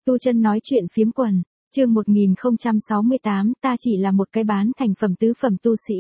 Tu Chân nói chuyện phiếm quần, chương 1068, ta chỉ là một cái bán thành phẩm tứ phẩm tu sĩ.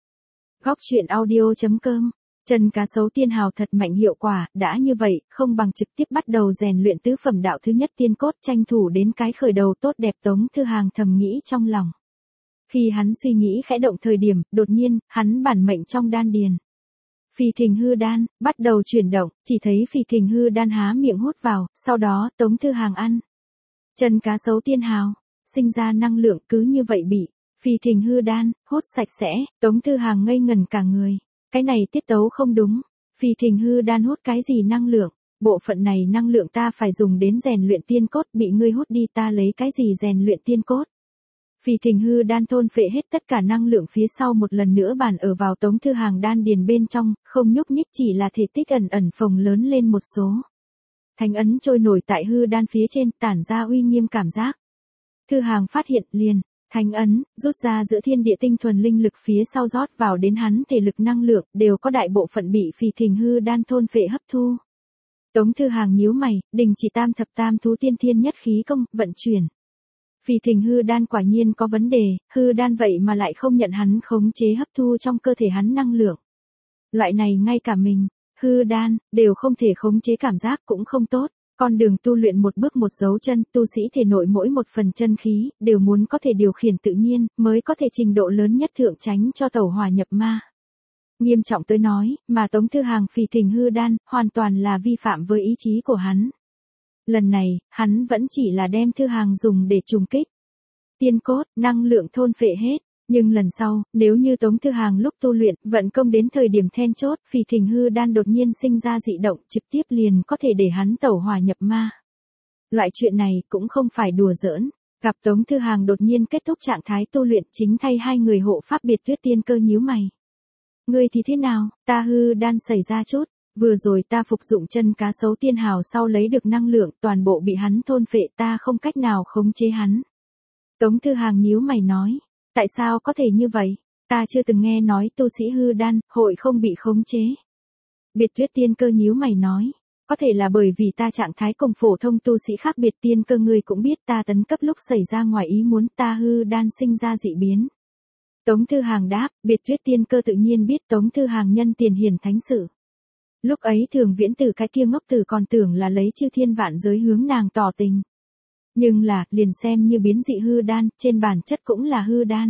Góc truyện audio.com. Chân cá sấu tiên hào thật mạnh hiệu quả, đã như vậy, không bằng trực tiếp bắt đầu rèn luyện tứ phẩm đạo thứ nhất tiên cốt, tranh thủ đến cái khởi đầu tốt đẹp. Tống Thư Hàng thầm nghĩ trong lòng. Khi hắn suy nghĩ khẽ động thời điểm, đột nhiên, hắn bản mệnh trong đan điền. Phì Thình Hư Đan, bắt đầu chuyển động, chỉ thấy Phì Thình Hư Đan há miệng hút vào, sau đó Tống Thư Hàng ăn. Chân cá sấu tiên hào, sinh ra năng lượng cứ như vậy bị Phì Thình Hư Đan hút sạch sẽ. Tống Thư Hàng ngây ngẩn cả người, cái này tiết tấu không đúng. Phì Thình Hư Đan hút cái gì năng lượng? Bộ phận này năng lượng ta phải dùng đến rèn luyện tiên cốt, bị ngươi hút đi, ta lấy cái gì rèn luyện tiên cốt? Phì Thình Hư Đan thôn phệ hết tất cả năng lượng phía sau, một lần nữa bàn ở vào Tống Thư Hàng đan điền bên trong, không nhúc nhích, chỉ là thể tích ẩn ẩn phồng lớn lên một số. Thánh ấn trôi nổi tại hư đan phía trên, tản ra uy nghiêm cảm giác. Thư Hàng phát hiện liền, thánh ấn rút ra giữa thiên địa tinh thuần linh lực phía sau rót vào đến hắn thể lực năng lượng, đều có đại bộ phận bị Phì Thình Hư Đan thôn phệ hấp thu. Tống Thư Hàng nhíu mày, đình chỉ tam thập tam thú tiên thiên nhất khí công, vận chuyển. Phì Thình Hư Đan quả nhiên có vấn đề, hư đan vậy mà lại không nhận hắn khống chế hấp thu trong cơ thể hắn năng lượng. Loại này ngay cả mình, hư đan, đều không thể khống chế, cảm giác cũng không tốt. Con đường tu luyện một bước một dấu chân, tu sĩ thể nội mỗi một phần chân khí, đều muốn có thể điều khiển tự nhiên, mới có thể trình độ lớn nhất thượng tránh cho tẩu hỏa nhập ma. Nghiêm trọng tới nói, mà Tống Thư Hàng Phì Thình Hư Đan, hoàn toàn là vi phạm với ý chí của hắn. Lần này, hắn vẫn chỉ là đem Thư Hàng dùng để trùng kích. Tiên cốt, năng lượng thôn phệ hết. Nhưng lần sau, nếu như Tống Thư Hàng lúc tu luyện, vận công đến thời điểm then chốt, Phì Thình Hư Đan đột nhiên sinh ra dị động, trực tiếp liền có thể để hắn tẩu hỏa nhập ma. Loại chuyện này cũng không phải đùa giỡn. Gặp Tống Thư Hàng đột nhiên kết thúc trạng thái tu luyện, chính thay hai người hộ pháp Biệt Tuyết Tiên Cơ nhíu mày. Ngươi thì thế nào? Ta hư đan xảy ra chút. Vừa rồi ta phục dụng chân cá sấu tiên hào sau lấy được năng lượng, toàn bộ bị hắn thôn phệ, ta không cách nào khống chế hắn. Tống Thư Hàng nhíu mày nói. Tại sao có thể như vậy? Ta chưa từng nghe nói tu sĩ hư đan, hội không bị khống chế. Biệt Tuyết Tiên Cơ nhíu mày nói. Có thể là bởi vì ta trạng thái cùng phổ thông tu sĩ khác biệt. Tiên Cơ ngươi cũng biết ta tấn cấp lúc xảy ra ngoài ý muốn, ta hư đan sinh ra dị biến. Tống Thư Hàng đáp, Biệt Tuyết Tiên Cơ tự nhiên biết Tống Thư Hàng nhân tiền hiển thánh sự. Lúc ấy Thường Viễn Tử cái kia ngốc tử còn tưởng là lấy chư thiên vạn giới hướng nàng tỏ tình. Nhưng là, liền xem như biến dị hư đan, trên bản chất cũng là hư đan.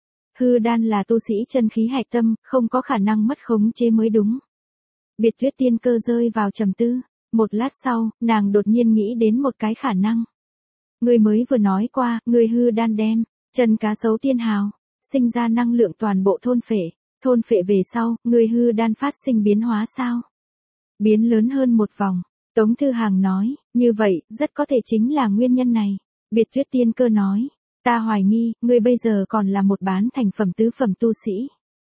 Hư đan là tu sĩ chân khí hạch tâm, không có khả năng mất khống chế mới đúng. Biệt Tuyết Tiên Cơ rơi vào trầm tư. Một lát sau, nàng đột nhiên nghĩ đến một cái khả năng. Người mới vừa nói qua, người hư đan đem chân cá sấu tiên hào, sinh ra năng lượng toàn bộ thôn phệ. Thôn phệ về sau, người hư đan phát sinh biến hóa sao? Biến lớn hơn một vòng. Tống Thư Hàng nói, như vậy, rất có thể chính là nguyên nhân này. Biệt Tuyết Tiên Cơ nói, ta hoài nghi, ngươi bây giờ còn là một bán thành phẩm tứ phẩm tu sĩ.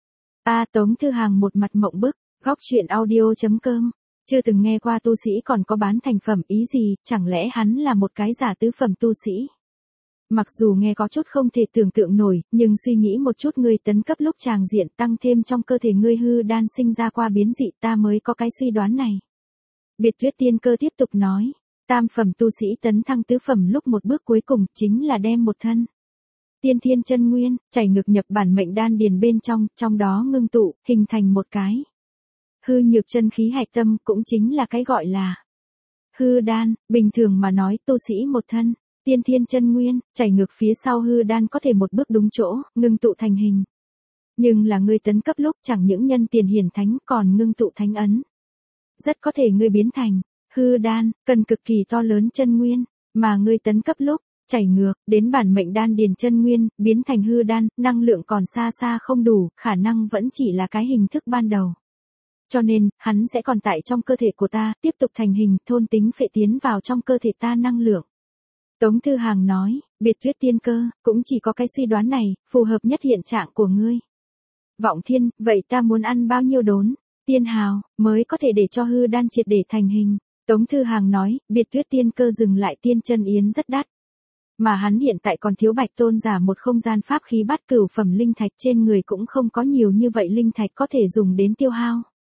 Tống Thư Hàng một mặt mộng bức, góc truyện audio.com, chưa từng nghe qua tu sĩ còn có bán thành phẩm, ý gì, chẳng lẽ hắn là một cái giả tứ phẩm tu sĩ? Mặc dù nghe có chút không thể tưởng tượng nổi, nhưng suy nghĩ một chút, ngươi tấn cấp lúc tràng diện tăng thêm trong cơ thể ngươi hư đan sinh ra qua biến dị, ta mới có cái suy đoán này. Biệt Tuyết Tiên Cơ tiếp tục nói, tam phẩm tu sĩ tấn thăng tứ phẩm lúc một bước cuối cùng chính là đem một thân tiên thiên chân nguyên, chảy ngược nhập bản mệnh đan điền bên trong, trong đó ngưng tụ, hình thành một cái hư nhược chân khí hạch tâm, cũng chính là cái gọi là hư đan. Bình thường mà nói, tu sĩ một thân tiên thiên chân nguyên, chảy ngược phía sau hư đan có thể một bước đúng chỗ, ngưng tụ thành hình. Nhưng là ngươi tấn cấp lúc chẳng những nhân tiền hiển thánh còn ngưng tụ thánh ấn. Rất có thể ngươi biến thành hư đan, cần cực kỳ to lớn chân nguyên, mà ngươi tấn cấp lúc, chảy ngược, đến bản mệnh đan điền chân nguyên, biến thành hư đan, năng lượng còn xa xa không đủ, khả năng vẫn chỉ là cái hình thức ban đầu. Cho nên, hắn sẽ còn tại trong cơ thể của ta, tiếp tục thành hình, thôn tính phệ tiến vào trong cơ thể ta năng lượng. Tống Thư Hàng nói, Biệt Tuyết Tiên Cơ, cũng chỉ có cái suy đoán này, phù hợp nhất hiện trạng của ngươi. Vọng Thiên, vậy ta muốn ăn bao nhiêu đốn tiên hào, mới có thể để cho hư đan triệt để thành hình? Tống Thư Hàng nói, Biệt Tuyết Tiên Cơ dừng lại, tiên chân yến rất đắt. Mà hắn hiện tại còn thiếu Bạch Tôn giả một không gian pháp khí bát cửu phẩm linh thạch, trên người cũng không có nhiều như vậy linh thạch có thể dùng đến tiêu hao.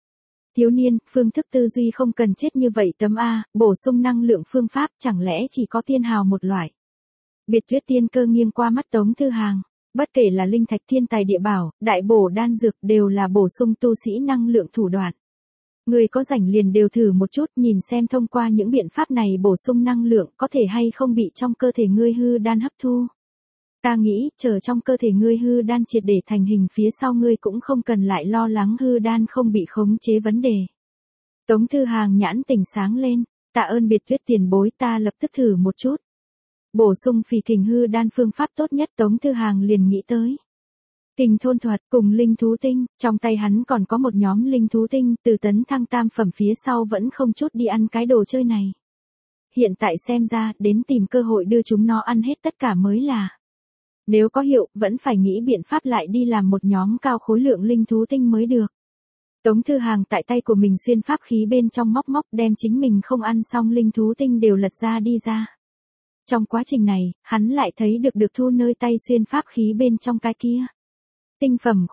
Thiếu niên, phương thức tư duy không cần chết như vậy tấm A, bổ sung năng lượng phương pháp chẳng lẽ chỉ có tiên hào một loại. Biệt Tuyết Tiên Cơ nghiêng qua mắt Tống Thư Hàng. Bất kể là linh thạch thiên tài địa bảo, đại bổ đan dược đều là bổ sung tu sĩ năng lượng thủ đoạn. Người có rảnh liền đều thử một chút nhìn xem thông qua những biện pháp này bổ sung năng lượng có thể hay không bị trong cơ thể ngươi hư đan hấp thu. Ta nghĩ, chờ trong cơ thể ngươi hư đan triệt để thành hình phía sau ngươi cũng không cần lại lo lắng hư đan không bị khống chế vấn đề. Tống Thư Hàng nhãn tỉnh sáng lên, tạ ơn Biệt Tuyết tiền bối, ta lập tức thử một chút. Bổ sung phì kình hư đan phương pháp tốt nhất Tống Thư Hàng liền nghĩ tới. Kình thôn thuật cùng linh thú tinh, trong tay hắn còn có một nhóm linh thú tinh, từ tấn thăng tam phẩm phía sau vẫn không chút đi ăn cái đồ chơi này. Hiện tại xem ra, đến tìm cơ hội đưa chúng nó ăn hết tất cả mới là. Nếu có hiệu, vẫn phải nghĩ biện pháp lại đi làm một nhóm cao khối lượng linh thú tinh mới được. Tống Thư Hàng tại tay của mình xuyên pháp khí bên trong móc móc đem chính mình không ăn xong linh thú tinh đều lật ra đi ra. Trong quá trình này, hắn lại thấy được thu nơi tay xuyên pháp khí bên trong cái kia. Tinh phẩm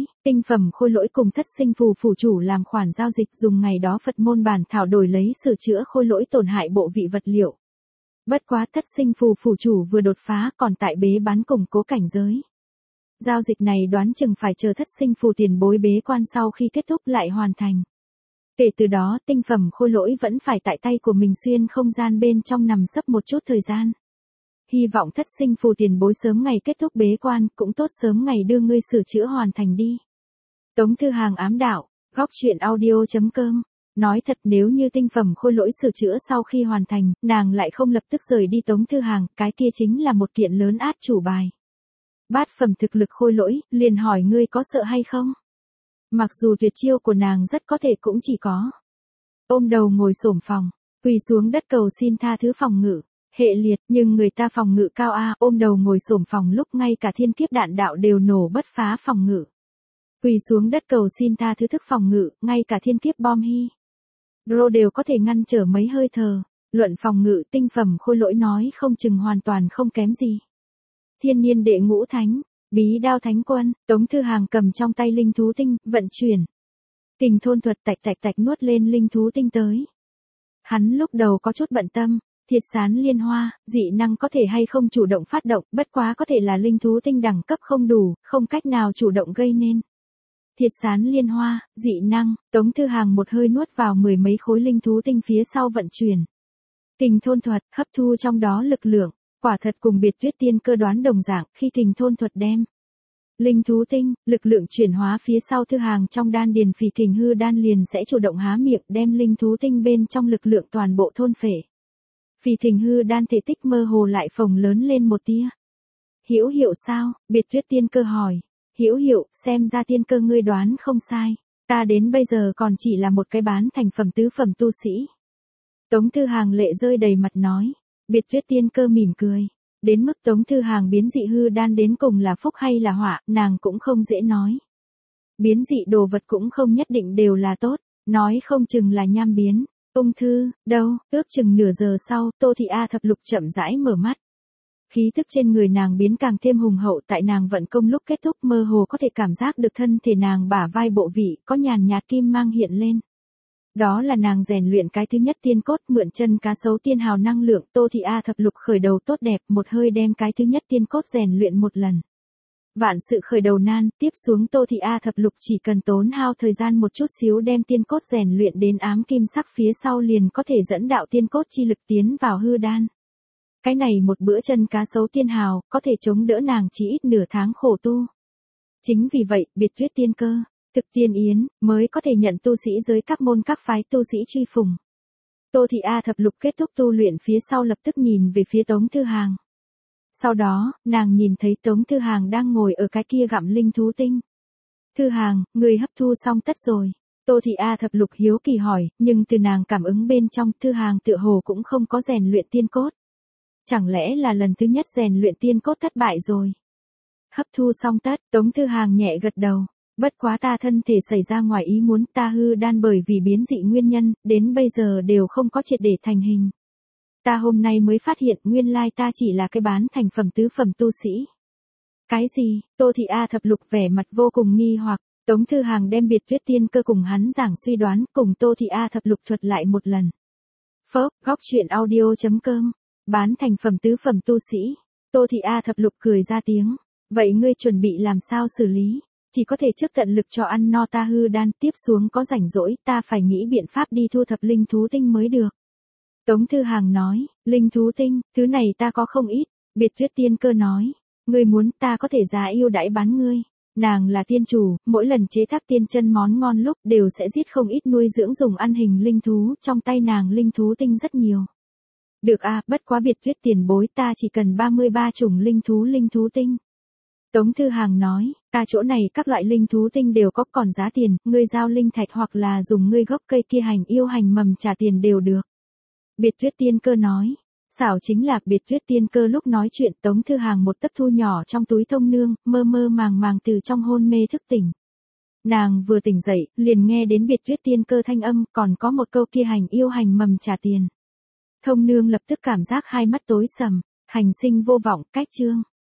khôi lỗi cùng thất sinh phù phủ chủ làm khoản giao dịch dùng ngày đó Phật môn bản thảo đổi lấy sửa chữa khôi lỗi tổn hại bộ vị vật liệu. Bất quá thất sinh phù phủ chủ vừa đột phá còn tại bế bán củng cố cảnh giới. Giao dịch này đoán chừng phải chờ thất sinh phù tiền bối bế quan sau khi kết thúc lại hoàn thành. Kể từ đó tinh phẩm khôi lỗi vẫn phải tại tay của mình xuyên không gian bên trong nằm sấp một chút thời gian. Hy vọng thất sinh phù tiền bối sớm ngày kết thúc bế quan cũng tốt sớm ngày đưa ngươi sửa chữa hoàn thành đi. Tống Thư Hàng ám đạo, góc truyện audio.com. Nói thật nếu như tinh phẩm khôi lỗi sửa chữa sau khi hoàn thành, nàng lại không lập tức rời đi Tống Thư Hàng, cái kia chính là một kiện lớn át chủ bài. Bát phẩm thực lực khôi lỗi, liền hỏi ngươi có sợ hay không? Mặc dù tuyệt chiêu của nàng rất có thể cũng chỉ có. Ôm đầu ngồi xổm phòng, quỳ xuống đất cầu xin tha thứ phòng ngự, hệ liệt, nhưng người ta phòng ngự cao a, ôm đầu ngồi xổm phòng lúc ngay cả thiên kiếp đạn đạo đều nổ bất phá phòng ngự. Quỳ xuống đất cầu xin tha thứ thức phòng ngự, ngay cả thiên kiếp bom hy. Rô đều có thể ngăn trở mấy hơi thở, luận phòng ngự tinh phẩm khôi lỗi nói không chừng hoàn toàn không kém gì. Thiên niên đệ ngũ thánh, bí đao thánh quân, Tống Thư Hàng cầm trong tay linh thú tinh, vận chuyển. Kình thôn thuật tạch nuốt lên linh thú tinh tới. Hắn lúc đầu có chút bận tâm, thiệt sán liên hoa, dị năng có thể hay không chủ động phát động, bất quá có thể là linh thú tinh đẳng cấp không đủ, không cách nào chủ động gây nên. Thiệt sán liên hoa, dị năng, Tống Thư Hàng một hơi nuốt vào mười mấy khối linh thú tinh phía sau vận chuyển. Kình thôn thuật, hấp thu trong đó lực lượng, quả thật cùng Biệt Tuyết Tiên Cơ đoán đồng dạng, khi kình thôn thuật đem. Linh thú tinh, lực lượng chuyển hóa phía sau Thư Hàng trong đan điền phì kình hư đan liền sẽ chủ động há miệng đem linh thú tinh bên trong lực lượng toàn bộ thôn phệ. Phì kình hư đan thể tích mơ hồ lại phồng lớn lên một tia. Hữu hiệu sao? Biệt Tuyết Tiên Cơ hỏi. Hữu hiệu, xem ra Tiên Cơ ngươi đoán không sai. Ta đến bây giờ còn chỉ là một cái bán thành phẩm tứ phẩm tu sĩ. Tống Thư Hàng lệ rơi đầy mặt nói. Biệt Tuyết Tiên Cơ mỉm cười. Đến mức Tống Thư Hàng biến dị hư đan đến cùng là phúc hay là họa, nàng cũng không dễ nói. Biến dị đồ vật cũng không nhất định đều là tốt, nói không chừng là nham biến. Ung thư, đâu, ước chừng nửa giờ sau, Tô Thị A Thập Lục chậm rãi mở mắt. Khí thức trên người nàng biến càng thêm hùng hậu tại nàng vận công lúc kết thúc mơ hồ có thể cảm giác được thân thể nàng bả vai bộ vị có nhàn nhạt kim mang hiện lên. Đó là nàng rèn luyện cái thứ nhất tiên cốt mượn chân cá sấu tiên hào năng lượng Tô Thị A Thập Lục khởi đầu tốt đẹp một hơi đem cái thứ nhất tiên cốt rèn luyện một lần. Vạn sự khởi đầu nan, tiếp xuống Tô Thị A Thập Lục chỉ cần tốn hao thời gian một chút xíu đem tiên cốt rèn luyện đến ám kim sắc phía sau liền có thể dẫn đạo tiên cốt chi lực tiến vào hư đan. Cái này một bữa chân cá sấu tiên hào, có thể chống đỡ nàng chỉ ít nửa tháng khổ tu. Chính vì vậy, Biệt Tuyết Tiên Cơ, Thực Tiên Yến, mới có thể nhận tu sĩ giới các môn các phái tu sĩ truy phùng. Tô Thị A Thập Lục kết thúc tu luyện phía sau lập tức nhìn về phía Tống Thư Hàng. Sau đó, nàng nhìn thấy Tống Thư Hàng đang ngồi ở cái kia gặm linh thú tinh. Thư Hàng, người hấp thu xong tất rồi. Tô Thị A Thập Lục hiếu kỳ hỏi, nhưng từ nàng cảm ứng bên trong Thư Hàng tựa hồ cũng không có rèn luyện tiên cốt. Chẳng lẽ là lần thứ nhất rèn luyện tiên cốt thất bại rồi? Hấp thu xong tất, Tống Thư Hàng nhẹ gật đầu. Bất quá ta thân thể xảy ra ngoài ý muốn ta hư đan bởi vì biến dị nguyên nhân, đến bây giờ đều không có triệt để thành hình. Ta hôm nay mới phát hiện nguyên lai ta chỉ là cái bán thành phẩm tứ phẩm tu sĩ. Cái gì? Tô Thị A Thập Lục vẻ mặt vô cùng nghi hoặc, Tống Thư Hàng đem Biệt Tuyết Tiên Cơ cùng hắn giảng suy đoán cùng Tô Thị A Thập Lục thuật lại một lần. Phốc, góc truyện audio.com, bán thành phẩm tứ phẩm tu sĩ. Tô Thị A Thập Lục cười ra tiếng. Vậy ngươi chuẩn bị làm sao xử lý? Chỉ có thể trước tận lực cho ăn no ta hư đan, tiếp xuống có rảnh rỗi ta phải nghĩ biện pháp đi thu thập linh thú tinh mới được. Tống Thư Hàng nói, linh thú tinh, thứ này ta có không ít. Biệt Tuyết Tiên Cơ nói, ngươi muốn ta có thể giá yêu đãi bán ngươi. Nàng là tiên chủ, mỗi lần chế tác tiên chân món ngon lúc đều sẽ giết không ít nuôi dưỡng dùng ăn hình linh thú, trong tay nàng linh thú tinh rất nhiều. Được a, bất quá Biệt Tuyết tiền bối ta chỉ cần 33 chủng linh thú tinh. Tống Thư Hàng nói, ta chỗ này các loại linh thú tinh đều có còn giá tiền, ngươi giao linh thạch hoặc là dùng ngươi gốc cây kia hành yêu hành mầm trả tiền đều được. Biệt Tuyết Tiên Cơ nói, xảo chính là Biệt Tuyết Tiên Cơ lúc nói chuyện Tống Thư Hàng một tấc thu nhỏ trong túi thông nương, mơ mơ màng màng từ trong hôn mê thức tỉnh. Nàng vừa tỉnh dậy, liền nghe đến Biệt Tuyết Tiên Cơ thanh âm, còn có một câu kia hành yêu hành mầm trả tiền. Thông nương lập tức cảm giác hai mắt tối sầm, hành sinh vô vọng, cách chương.